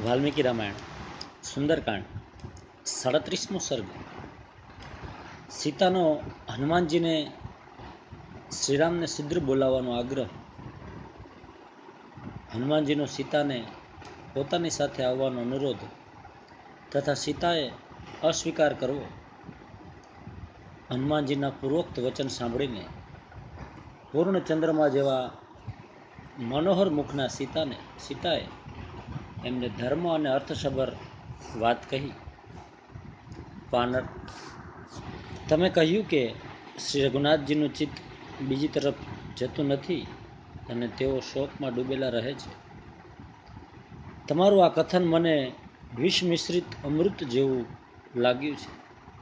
વાલ્મીકી રામાયણ સુંદરકાંડ 37મો સર્ગ। સીતાનો હનુમાનજીને શ્રીરામને શીઘ્ર બોલાવવાનો આગ્રહ। હનુમાનજીનો સીતાને પોતાની સાથે આવવાનો અનુરોધ તથા સીતાએ અસ્વીકાર કરવો। હનુમાનજીના પૂર્વોક્ત વચન સાંભળીને પૂર્ણ ચંદ્રમા જેવા મનોહર મુખના સીતાએ એમને ધર્મ અને અર્થસભર વાત કહી। વાનર, તમે કહ્યું કે શ્રી રઘુનાથજીનું ચિત્ત બીજી તરફ જતું નથી અને તેઓ શોકમાં ડૂબેલા રહે છે। તમારું આ કથન મને વિષ મિશ્રિત અમૃત જેવું લાગ્યું છે।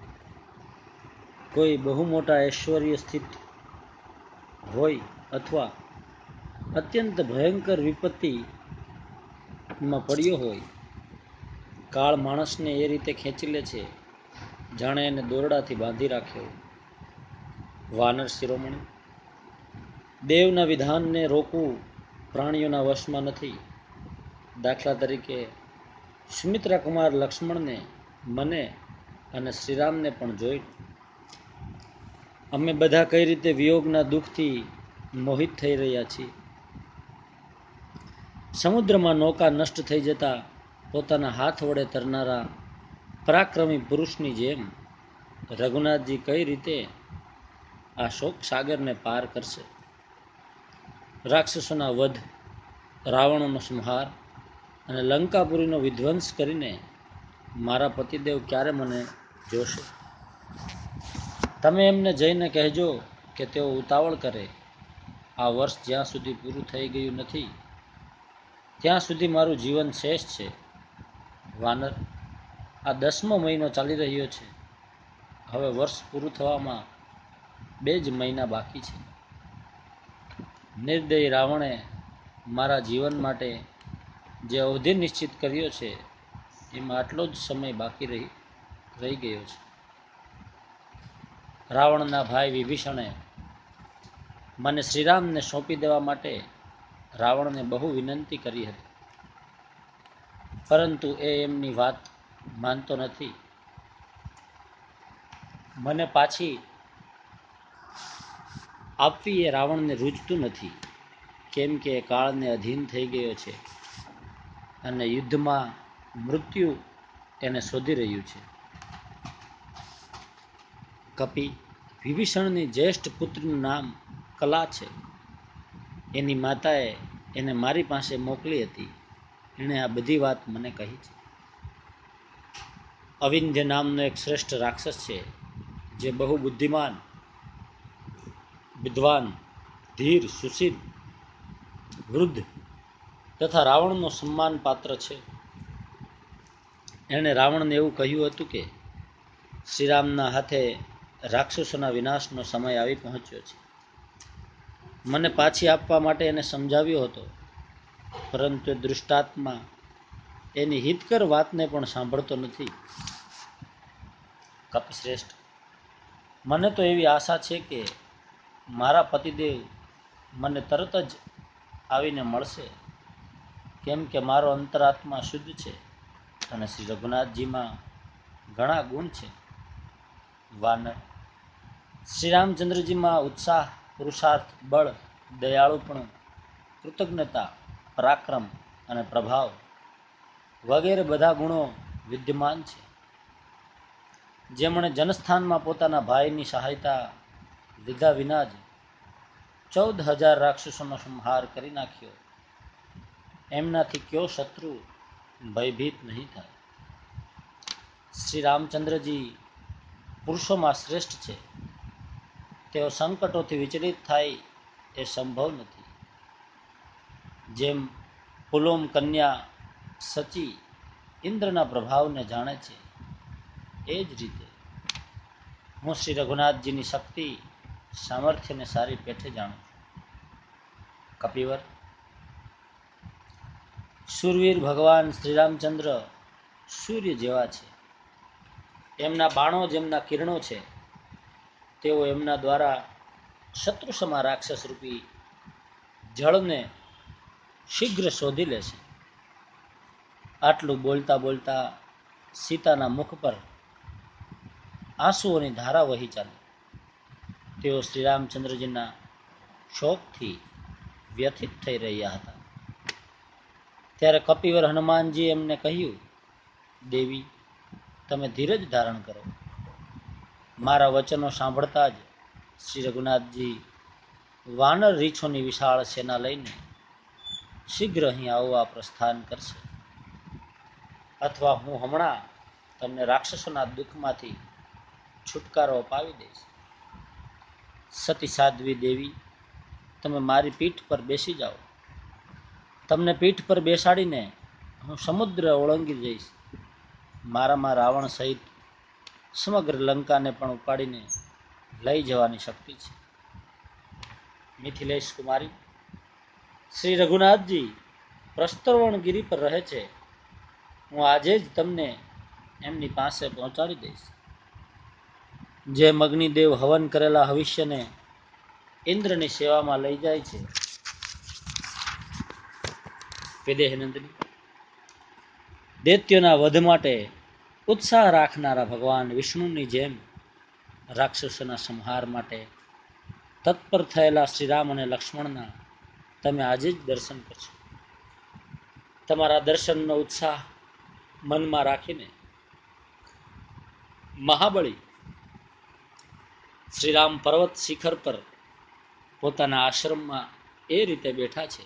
કોઈ બહુ મોટા ઐશ્વર્ય સ્થિત હોય અથવા અત્યંત ભયંકર વિપત્તિમાં પડ્યો હોય, કાળ માણસને એ રીતે ખેંચી લે છે જાણે એને દોરડાથી બાંધી રાખ્યો। વાનર શિરોમણી, દેવના વિધાનને રોકવું પ્રાણીઓના વશમાં નથી। દાખલા તરીકે સુમિત્રા કુમાર લક્ષ્મણને, મને અને શ્રીરામને પણ જોઈ અમે બધા કઈ રીતે વિયોગના દુઃખથી મોહિત થઈ રહ્યા છીએ। સમુદ્રમાં નૌકા નષ્ટ થઈ જતા પોતાના હાથ વડે તરનારા પરાક્રમી પુરુષની જેમ રઘુનાથજી કઈ રીતે આ શોક સાગરને પાર કરશે। રાક્ષસોના વધ, રાવણનો સંહાર અને લંકાપુરીનો વિધ્વંસ કરીને મારા પતિદેવ ક્યારે મને જોશે? તમે એમને જઈને કહેજો કે તેઓ ઉતાવળ કરે। આ વર્ષ જ્યાં સુધી પૂરું થઈ ગયું નથી ત્યાં સુધી મારું જીવન શેષ છે। વાનર, આ 10મો મહિનો ચાલી રહ્યો છે। હવે વર્ષ પૂરું થવામાં 2 જ મહિના બાકી છે। નિર્દયી રાવણે મારા જીવન માટે જે અવધિ નિશ્ચિત કર્યો છે એમાં આટલો જ સમય બાકી રહી ગયો છે। રાવણના ભાઈ વિભીષણે મને શ્રીરામને સોંપી દેવા માટે રાવણને બહુ વિનંતી કરી હતી, પરંતુ એ એમની વાત માનતો નથી। મને પાછી આપવી એ રાવણને રૂચતું નથી, કેમ કે એ કાળને અધીન થઈ ગયો છે અને યુદ્ધમાં મૃત્યુ એને શોધી રહ્યું છે। કપિ, વિભીષણની જ્યેષ્ઠ પુત્રનું નામ કલા છે। એની માતાએ એને મારી પાસે મોકલી હતી। એણે આ બધી વાત મને કહી છે। અવિંધ્ય નામનો એક શ્રેષ્ઠ રાક્ષસ છે જે બહુ બુદ્ધિમાન, વિદ્વાન, ધીર, સુશીલ, વૃદ્ધ તથા રાવણનો સન્માન પાત્ર છે। એણે રાવણને એવું કહ્યું હતું કે શ્રીરામના હાથે રાક્ષસોના વિનાશનો સમય આવી પહોંચ્યો છે। મને પાછી આપવા માટે એને સમજાવ્યો હતો, પરંતુ એ દૃષ્ટાત્મા એની હિતકર વાતને પણ સાંભળતો નથી। કપિશ્રેષ્ઠ, મને તો એવી આશા છે કે મારા પતિદેવ મને તરત જ આવીને મળશે, કેમ કે મારો અંતરાત્મા શુદ્ધ છે અને શ્રી રઘુનાથજીમાં ઘણા ગુણ છે। વાનર, શ્રી રામચંદ્રજીમાં ઉત્સાહ, પુરુષાર્થ, બળ, દયાળુપણું, કૃતજ્ઞતા, પરાક્રમ અને પ્રભાવ વગેરે બધા ગુણો વિદ્યમાન છે। જેમણે જનસ્થાનમાં પોતાના ભાઈની સહાયતા લીધા વિના જ 14,000 રાક્ષસોનો સંહાર કરી નાખ્યો, એમનાથી કયો શત્રુ ભયભીત નહીં થાય। શ્રી રામચંદ્રજી પુરુષોમાં શ્રેષ્ઠ છે। તેઓ સંકટોથી વિચલિત થાય એ સંભવ નથી। જેમ પુલોમ કન્યા સચી ઇન્દ્રના પ્રભાવને જાણે છે, એ જ રીતે હું શ્રી રઘુનાથજીની શક્તિ, સામર્થ્યને સારી પેઠે જાણું છું। કપિવર, શૂરવીર ભગવાન શ્રી રામચંદ્ર સૂર્ય જેવા છે। એમના બાણો જેમના કિરણો છે, તેઓ એમના દ્વારા શત્રુસમા રાક્ષસ રૂપી જળને શીઘ્ર શોધી લેશે। આટલું બોલતા બોલતા સીતાના મુખ પર આંસુઓની ધારા વહી ચાલી. તેઓ શ્રી રામચંદ્રજીના શોકથી વ્યથિત થઈ રહ્યા હતા. ત્યારે કપિવર હનુમાનજી એમને કહ્યું, દેવી, તમે ધીરજ ધારણ કરો. મારા વચનો સાંભળતા જ શ્રી રઘુનાથજી વાનર રીછોની વિશાળ સેના લઈને શીઘ્ર અહીં આવવા પ્રસ્થાન કરશે, અથવા હું હમણાં તમને રાક્ષસોના દુઃખમાંથી છુટકારો અપાવી દઈશ. સતી સાધ્વી દેવી, તમે મારી પીઠ પર બેસી જાઓ. તમને પીઠ પર બેસાડીને હું સમુદ્ર ઓળંગી જઈશ. મારામાં રાવણ સહિત સમગ્ર લંકાને પણ ઉપાડીને લઈ જવાની શક્તિ છે. મિથિલેશ કુમારી, શ્રી રઘુનાથજી પ્રસ્તરવણગીરી પર રહે છે. હું આજે જ તમને એમની પાસે પહોંચાડી દઈશ. જેમ અગ્નિદેવ હવન કરેલા હવિષ્યને ઇન્દ્રની સેવામાં લઈ જાય છે, વિદેહનંદની, દૈત્યોના વધ માટે ઉત્સાહ રાખનારા ભગવાન વિષ્ણુની જેમ રાક્ષસોના સંહાર માટે તત્પર થયેલા શ્રીરામ અને લક્ષ્મણના તમે આજે જ દર્શન કરશો. તમારા દર્શનનો ઉત્સાહ મનમાં રાખીને મહાબળી શ્રીરામ પર્વત શિખર પર પોતાના આશ્રમમાં એ રીતે બેઠા છે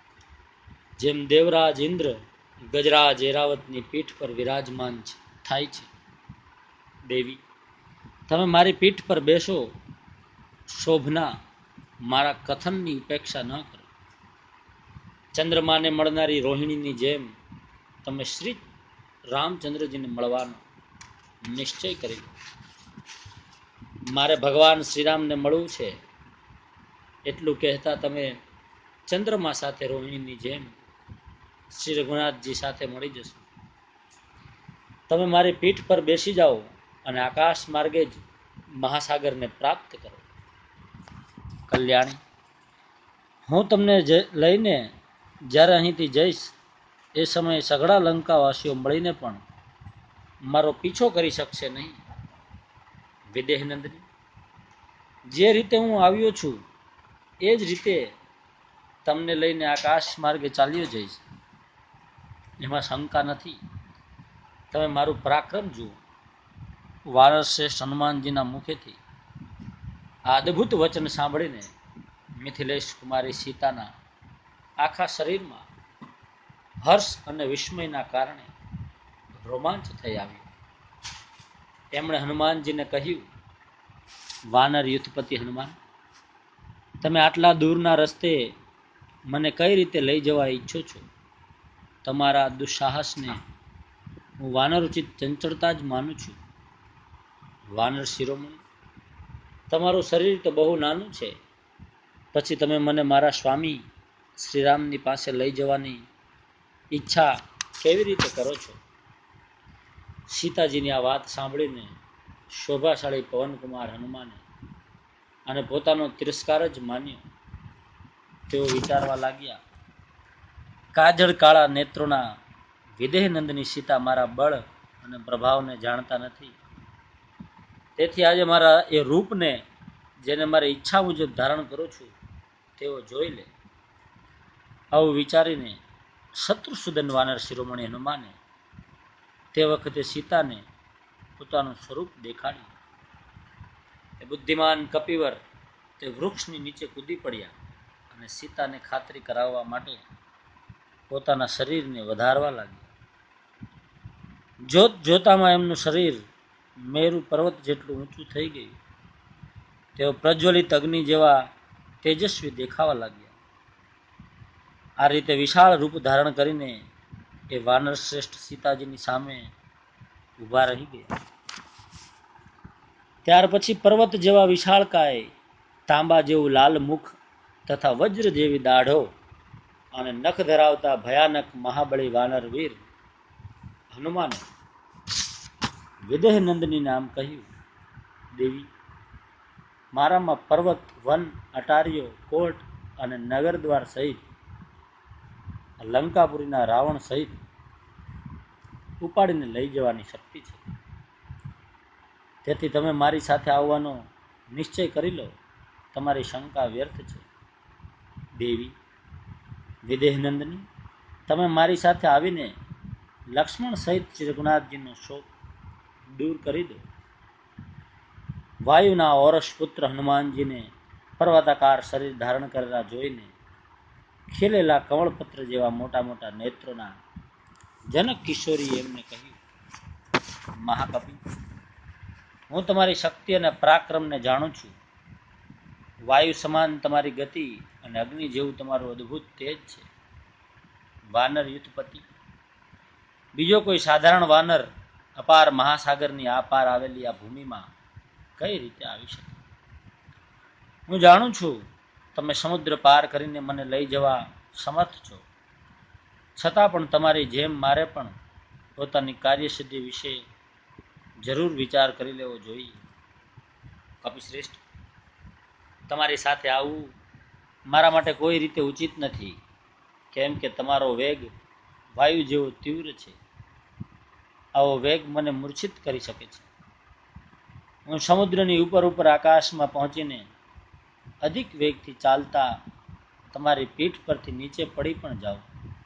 જેમ દેવરાજ ઇન્દ્ર ગજરાજ એરાવતની પીઠ પર વિરાજમાન થાય છે. દેવી, તમે મારી પીઠ પર બેસો. શોભના મારા કથનની ઉપેક્ષા ન કરો. ચંદ્રમાને મળનારી રોહિણીની જેમ તમે શ્રી રામચંદ્રજીને મળવાનો નિશ્ચય કરી લો. મારે ભગવાન શ્રીરામને મળવું છે એટલું કહેતા તમે ચંદ્રમા સાથે રોહિણીની જેમ શ્રી રઘુનાથજી સાથે મળી જશો. તમે મારી પીઠ પર બેસી જાઓ અને આકાશ માર્ગે જ મહાસાગરને પ્રાપ્ત કરો. કલ્યાણી, હું તમને લઈને જ્યારે અહીંથી જઈશ એ સમયે સઘળા લંકાવાસીઓ મળીને પણ મારો પીછો કરી શકશે નહીં. વિદેહનંદની, જે રીતે હું આવ્યો છું એ જ રીતે તમને લઈને આકાશ માર્ગે ચાલ્યો જઈશ. એમાં શંકા નથી. તમે મારું પરાક્રમ જુઓ. વાનર શ્રેષ્ઠ હનુમાનજીના મુખેથી આ અદ્ભુત વચન સાંભળીને મિથિલેશ કુમારી સીતાના આખા શરીરમાં હર્ષ અને વિસ્મયના કારણે રોમાંચ થઈ આવ્યો. એમણે હનુમાનજીને કહ્યું, વાનર યુથપતિ હનુમાન, તમે આટલા દૂરના રસ્તે મને કઈ રીતે લઈ જવા ઈચ્છો છો? તમારા દુસ્સાહસને હું વાનરોચિત ચંચળતા જ માનું છું. વાનર શિરોમણી, તમારું શરીર તો બહુ નાનું છે, પછી તમે મને મારા સ્વામી શ્રીરામની પાસે લઈ જવાની ઈચ્છા કેવી રીતે કરો છો? સીતાજીની આ વાત સાંભળીને શોભાશાળી પવનકુમાર હનુમાને અને પોતાનો તિરસ્કાર જ માન્યો. તેઓ વિચારવા લાગ્યા, કાજળ કાળા નેત્રોના વિદેહનંદની સીતા મારા બળ અને પ્રભાવને જાણતા નથી. તેથી આજે મારા એ રૂપને, જેને મારી ઈચ્છા મુજબ ધારણ કરું છું, તેઓ જોઈ લે. આવું વિચારીને શત્રુસૂદન વાનર શિરોમણી હનુમાને તે વખતે સીતાને પોતાનું સ્વરૂપ દેખાડ્યું. એ બુદ્ધિમાન કપિવર તે વૃક્ષની નીચે કૂદી પડ્યા અને સીતાને ખાતરી કરાવવા માટે પોતાના શરીરને વધારવા લાગ્યા. જોત જોતામાં એમનું શરીર મેરુ પર્વત જેટલું ઊંચું થઈ ગયું. તેઓ પ્રજ્વલિત અગ્નિ જેવા તેજસ્વી દેખાવા લાગ્યા. આ રીતે વિશાળ રૂપ ધારણ કરીને એ વાનર શ્રેષ્ઠ સીતાજીની સામે ઊભા રહી ગયા. ત્યાર પછી પર્વત જેવા વિશાળકાય, તાંબા જેવું લાલ મુખ તથા વજ્ર જેવી દાઢો અને નખ ધરાવતા ભયાનક મહાબળી વાનર વીર હનુમાને વિદેહનંદની નામ કહ્યું, દેવી, મારામાં પર્વત, વન, અટારીઓ, કોટ અને નગર દ્વાર સહિત લંકાપુરીના રાવણ સહિત ઉપાડીને લઈ જવાની શક્તિ છે. તેથી તમે મારી સાથે આવવાનો નિશ્ચય કરી લો. તમારી શંકા વ્યર્થ છે. દેવી વિદેહનંદની, તમે મારી સાથે આવીને લક્ષ્મણ સહિત શ્રી રઘુનાથજીનો શોક દૂર કરી દો. વાયુના ઓરસ પુત્ર હનુમાનજીને પર્વતાકાર શરીર ધારણ કરેલા જોઈને ખીલેલા કમળપત્ર જેવા મોટા મોટા નેત્રોના જનક કિશોરીએ એમને કહ્યું, મહાકપિ, હું તમારી શક્તિ અને પરાક્રમને જાણું છું. વાયુ સમાન તમારી ગતિ અને અગ્નિ જેવું તમારું અદ્ભુત તેજ છે. વાનર યુથપતિ, બીજો કોઈ સાધારણ વાનર અપાર મહાસાગરની આ પાર આવેલી આ ભૂમિમાં કઈ રીતે આવી શકે? હું જાણું છું તમે સમુદ્ર પાર કરીને મને લઈ જવા સમર્થ છો. છતાં પણ તમારી જેમ મારે પણ પોતાની કાર્યસિદ્ધિ વિશે જરૂર વિચાર કરી લેવો જોઈએ. કપિશ્રેષ્ઠ, તમારી સાથે આવવું મારા માટે કોઈ રીતે ઉચિત નથી, કેમ કે તમારો વેગ વાયુ જેવો તીવ્ર છે. આવો વેગ મને મૂર્છિત કરી શકે છે. હું સમુદ્રની ઉપર ઉપર આકાશમાં પહોંચીને અધિક વેગથી ચાલતા તમારી પીઠ પરથી નીચે પડી પણ જાઉં.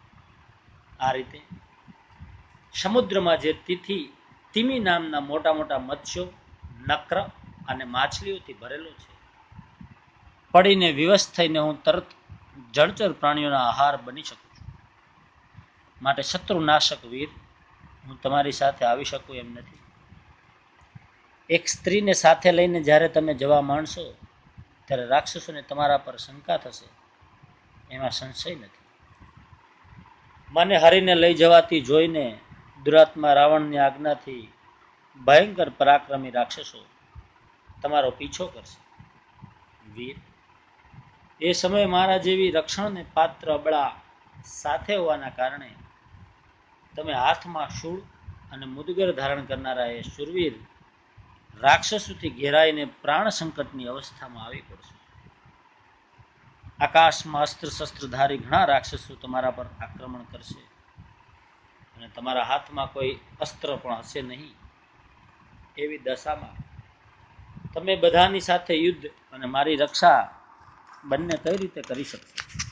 આ રીતે સમુદ્રમાં જે તિમિ નામના મોટા મોટા મત્સ્યો, નક્ર અને માછલીઓથી ભરેલો છે, પડીને વિવશ થઈને હું તરત જળચર પ્રાણીઓના આહાર બની શકું છું. માટે શત્રુનાશક વીર, હું તમારી સાથે આવી શકું એમ નથી. એક સ્ત્રીને સાથે લઈને જ્યારે તમે જવા માંડશો ત્યારે રાક્ષસોને તમારા પર શંકા થશે, એમાં સંશય નથી. મને હરીને લઈ જવાતી જોઈને દુરાત્મા રાવણની આજ્ઞાથી ભયંકર પરાક્રમી રાક્ષસો તમારો પીછો કરશે. વીર, એ સમયે મારા જેવી રક્ષણને પાત્ર અબળા સાથે હોવાના કારણે તમે હાથમાં શૂળ અને મુદગર ધારણ કરનારા એ શૂરવીર રાક્ષસોથી ઘેરાઈને પ્રાણ સંકટની અવસ્થામાં આવી પડશે. આકાશમાં અસ્ત્ર શસ્ત્રધારી ઘણા રાક્ષસો તમારા પર આક્રમણ કરશે અને તમારા હાથમાં કોઈ અસ્ત્ર પણ હશે નહીં. એવી દશામાં તમે બધાની સાથે યુદ્ધ અને મારી રક્ષા બંને કઈ રીતે કરી શકશો?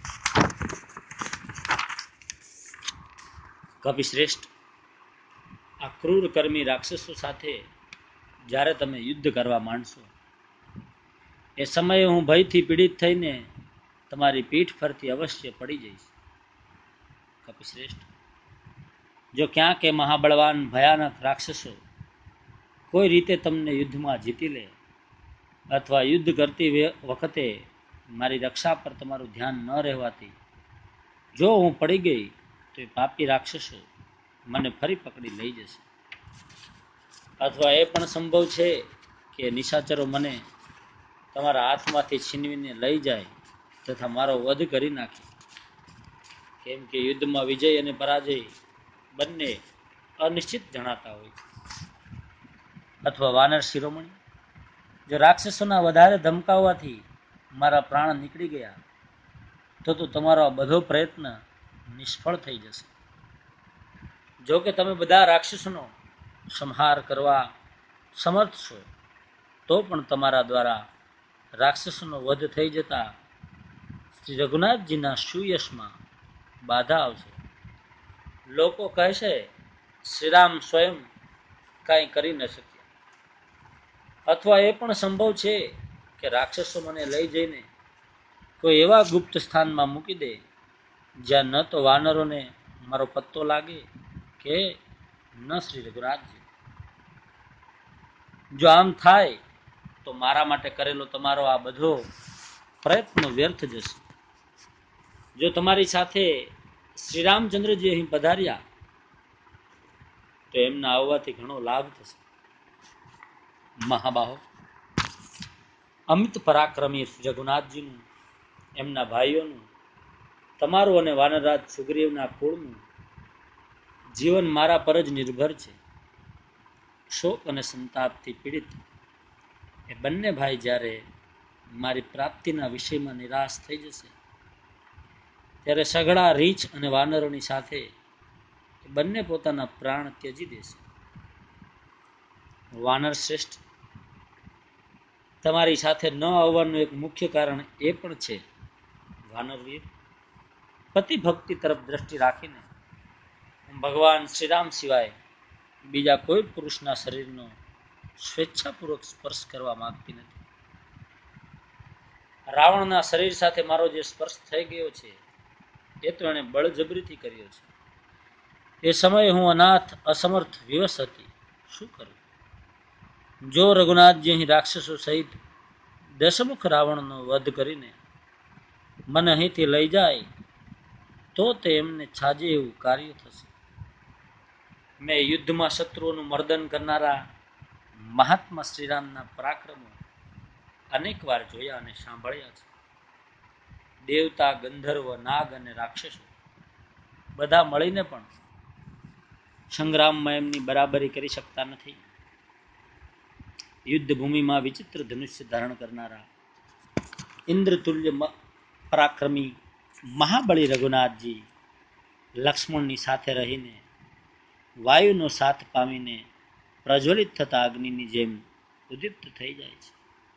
કપિશ્રેષ્ઠ, આ ક્રૂર કર્મી રાક્ષસો સાથે જ્યારે તમે યુદ્ધ કરવા માંડશો એ સમયે હું ભયથી પીડિત થઈને તમારી પીઠ પરથી અવશ્ય પડી જઈશ. કપિશ્રેષ્ઠ, જો ક્યાંક એ મહાબળવાન ભયાનક રાક્ષસો કોઈ રીતે તમને યુદ્ધમાં જીતી લે અથવા યુદ્ધ કરતી વખતે મારી રક્ષા પર તમારું ધ્યાન ન રહેવાથી જો હું પડી ગઈ તો એ પાપી રાક્ષસો મને ફરી પકડી લઈ જશે. અથવા એ પણ સંભવ છે કે નિશાચરો મને તમારા હાથમાંથી છીનવીને લઈ જાય તથા મારો વધ કરી નાખે, કેમ કે યુદ્ધમાં વિજય અને પરાજય બંને અનિશ્ચિત જણાતા હોય. અથવા વાનર શિરોમણી, જો રાક્ષસોના વધારે ધમકાવવાથી મારા પ્રાણ નીકળી ગયા તો તમારો આ બધો પ્રયત્ન નિષ્ફળ થઈ જશે. જો કે તમે બધા રાક્ષસોનો સંહાર કરવા સમર્થ છો તો પણ તમારા દ્વારા રાક્ષસોનો વધ થઈ જતા શ્રી રઘુનાથજીના સુયશમાં બાધા આવશે. લોકો કહેશે, શ્રીરામ સ્વયં કાંઈ કરી ન શક્યા. અથવા એ પણ સંભવ છે કે રાક્ષસો મને લઈ જઈને કોઈ એવા ગુપ્ત સ્થાનમાં મૂકી દે જ્યાં ન તો વાનરોને મારો પત્તો લાગે કે ન શ્રી રઘુનાથજી. જો આમ થાય તો મારા માટે કરેલો તમારો આ બધો પ્રયત્ન વ્યર્થ જશે. જો તમારી સાથે શ્રી રામચંદ્રજી અહીં પધાર્યા તો એમના આવવાથી ઘણો લાભ થશે. મહાબાહો, અમિત પરાક્રમી રઘુનાથજીનું, એમના ભાઈઓનું, તમારું અને વાનરરાજ સુગ્રીવના કુળનું જીવન મારા પર જ નિર્ભર છે. શોક અને સંતાપથી પીડિત એ બંને ભાઈ જ્યારે મારી પ્રાપ્તિના વિષયમાં નિરાશ થઈ જશે ત્યારે સઘળા રીંછ અને વાનરોની સાથે બંને પોતાના પ્રાણ ત્યજી દેશે. વાનર શ્રેષ્ઠ, તમારી સાથે ન આવવાનું એક મુખ્ય કારણ એ પણ છે, વાનરવીર, પતિ ભક્તિ તરફ દ્રષ્ટિ રાખીને ભગવાન શ્રીરામ સિવાય બીજા કોઈ પુરુષના શરીરનો સ્વેચ્છાપૂર્વક સ્પર્શ કરવા માંગતી નથી. રાવણના શરીર સાથે મારો જે સ્પર્શ થઈ ગયો છે એ તો એણે બળજબરીથી કર્યો છે. એ સમયે હું અનાથ અસમર્થ વિવશ હતી. શું કરું? જો રઘુનાથજી અહીં રાક્ષસો સહિત દશમુખ રાવણનો વધ કરીને મને અહીંથી લઈ જાય તો તે એમને છાજે એવું કાર્ય થશે. મેં યુદ્ધમાં શત્રુઓનું મર્દન કરનારા મહાત્મા શ્રીરામના પરાક્રમો અનેક વાર જોયા અને સાંભળ્યા છે. દેવતા, ગંધર્વ, નાગ અને રાક્ષસો બધા મળીને પણ સંગ્રામમાં એમની બરાબરી કરી શકતા નથી. યુદ્ધ ભૂમિમાં વિચિત્ર ધનુષ્ય ધારણ કરનારા ઇન્દ્રતુલ્ય પરાક્રમી મહાબળી રઘુનાથજી લક્ષ્મણની સાથે રહીને વાયુનો સાથ પામીને પ્રજ્વલિત થતા અગ્નિની જેમ ઉદ્દીપ્ત થઈ જાય છે.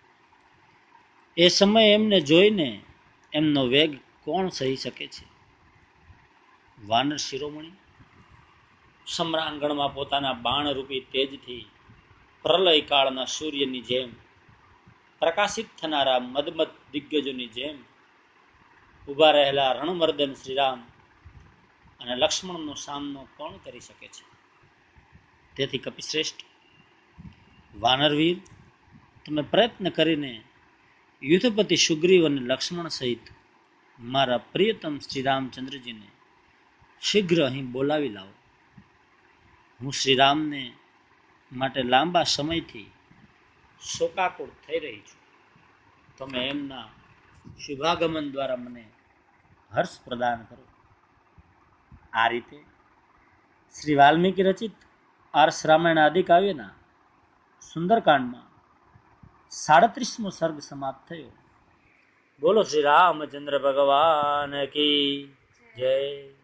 એ સમયે એમને જોઈને એમનો વેગ કોણ સહી શકે છે? વાનર શિરોમણી, સમ્રાંગણમાં પોતાના બાણરૂપી તેજથી પ્રલય કાળના સૂર્યની જેમ પ્રકાશિત થનારા મદમદ દિગ્ગજોની જેમ ઉભા રહેલા રણમર્દન શ્રીરામ અને લક્ષ્મણનો સામનો કોણ કરી શકે છે? તેથી કપિશ્રેષ્ઠ, વાનરવીર, તમે પ્રયત્ન કરીને યુદ્ધપતિ સુગ્રીવ અને લક્ષ્મણ સહિત મારા પ્રિયતમ શ્રી રામચંદ્રજીને શીઘ્ર અહીં બોલાવી લાવો. હું શ્રીરામને માટે લાંબા સમયથી શોકાકુળ થઈ રહી છું. તમે એમના શુભાગમન દ્વારા મને હર્ષ પ્રદાન કરો. આ રીતે શ્રી વાલ્મીકી રચિત આર્ષ રામાયણ આદિ કાવ્યના સુંદરકાંડમાં 37મો સર્ગ સમાપ્ત થયો. બોલો શ્રી રામચંદ્ર ભગવાન કી જય.